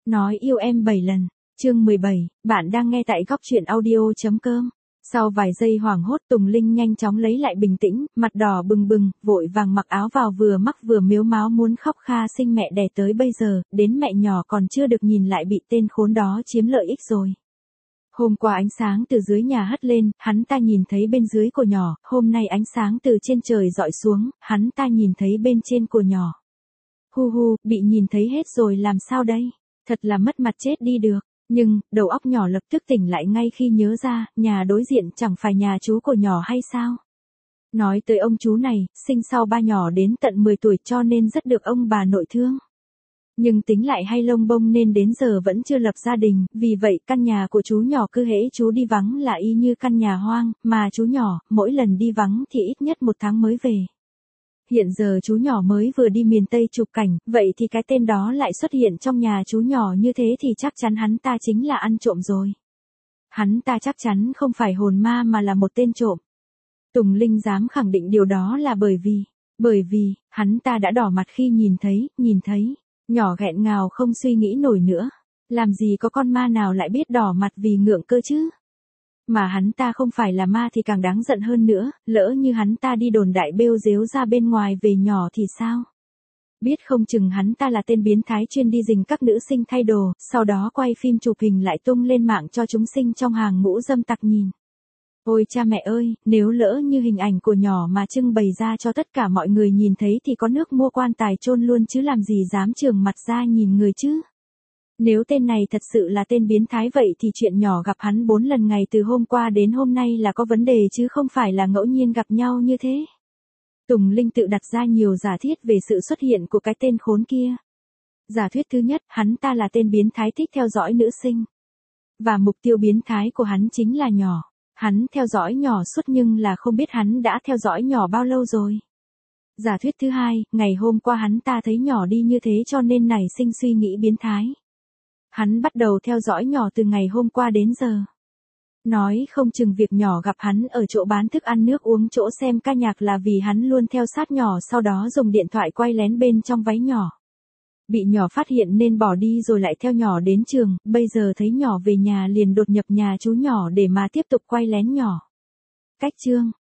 Nói yêu em 7 lần. Chương 17, bạn đang nghe tại góc truyện audio.com. Sau vài giây hoảng hốt, Tùng Linh nhanh chóng lấy lại bình tĩnh, mặt đỏ bừng bừng, vội vàng mặc áo vào vừa mắc vừa miếu máo muốn khóc kha sinh mẹ đẻ tới bây giờ, đến mẹ nhỏ còn chưa được nhìn lại bị tên khốn đó chiếm lợi ích rồi. Hôm qua ánh sáng từ dưới nhà hắt lên, hắn ta nhìn thấy bên dưới của nhỏ, hôm nay ánh sáng từ trên trời dọi xuống, hắn ta nhìn thấy bên trên của nhỏ. Hu hu, bị nhìn thấy hết rồi làm sao đây? Thật là mất mặt chết đi được. Nhưng, đầu óc nhỏ lập tức tỉnh lại ngay khi nhớ ra, nhà đối diện chẳng phải nhà chú của nhỏ hay sao? Nói tới ông chú này, sinh sau ba nhỏ đến tận 10 tuổi cho nên rất được ông bà nội thương. Nhưng tính lại hay lông bông nên đến giờ vẫn chưa lập gia đình, vì vậy căn nhà của chú nhỏ cứ hễ chú đi vắng là y như căn nhà hoang, mà chú nhỏ, mỗi lần đi vắng thì ít nhất 1 tháng mới về. Hiện giờ chú nhỏ mới vừa đi miền Tây chụp cảnh, vậy thì cái tên đó lại xuất hiện trong nhà chú nhỏ như thế thì chắc chắn hắn ta chính là ăn trộm rồi. Hắn ta chắc chắn không phải hồn ma mà là một tên trộm. Tùng Linh dám khẳng định điều đó là bởi vì, hắn ta đã đỏ mặt khi nhìn thấy. Nhỏ nghẹn ngào không suy nghĩ nổi nữa. Làm gì có con ma nào lại biết đỏ mặt vì ngượng cơ chứ? Mà hắn ta không phải là ma thì càng đáng giận hơn nữa, lỡ như hắn ta đi đồn đại bêu dếu ra bên ngoài về nhỏ thì sao? Biết không chừng hắn ta là tên biến thái chuyên đi rình các nữ sinh thay đồ, sau đó quay phim chụp hình lại tung lên mạng cho chúng sinh trong hàng ngũ dâm tặc nhìn. Ôi cha mẹ ơi, nếu lỡ như hình ảnh của nhỏ mà trưng bày ra cho tất cả mọi người nhìn thấy thì có nước mua quan tài chôn luôn chứ làm gì dám trường mặt ra nhìn người chứ. Nếu tên này thật sự là tên biến thái vậy thì chuyện nhỏ gặp hắn 4 lần ngày từ hôm qua đến hôm nay là có vấn đề chứ không phải là ngẫu nhiên gặp nhau như thế. Tùng Linh tự đặt ra nhiều giả thiết về sự xuất hiện của cái tên khốn kia. Giả thuyết thứ nhất, hắn ta là tên biến thái thích theo dõi nữ sinh. Và mục tiêu biến thái của hắn chính là nhỏ. Hắn theo dõi nhỏ suốt nhưng là không biết hắn đã theo dõi nhỏ bao lâu rồi. Giả thuyết thứ hai, ngày hôm qua hắn ta thấy nhỏ đi như thế cho nên nảy sinh suy nghĩ biến thái. Hắn bắt đầu theo dõi nhỏ từ ngày hôm qua đến giờ. Nói không chừng việc nhỏ gặp hắn ở chỗ bán thức ăn nước uống chỗ xem ca nhạc là vì hắn luôn theo sát nhỏ sau đó dùng điện thoại quay lén bên trong váy nhỏ. Bị nhỏ phát hiện nên bỏ đi rồi lại theo nhỏ đến trường, bây giờ thấy nhỏ về nhà liền đột nhập nhà chú nhỏ để mà tiếp tục quay lén nhỏ. Cách chương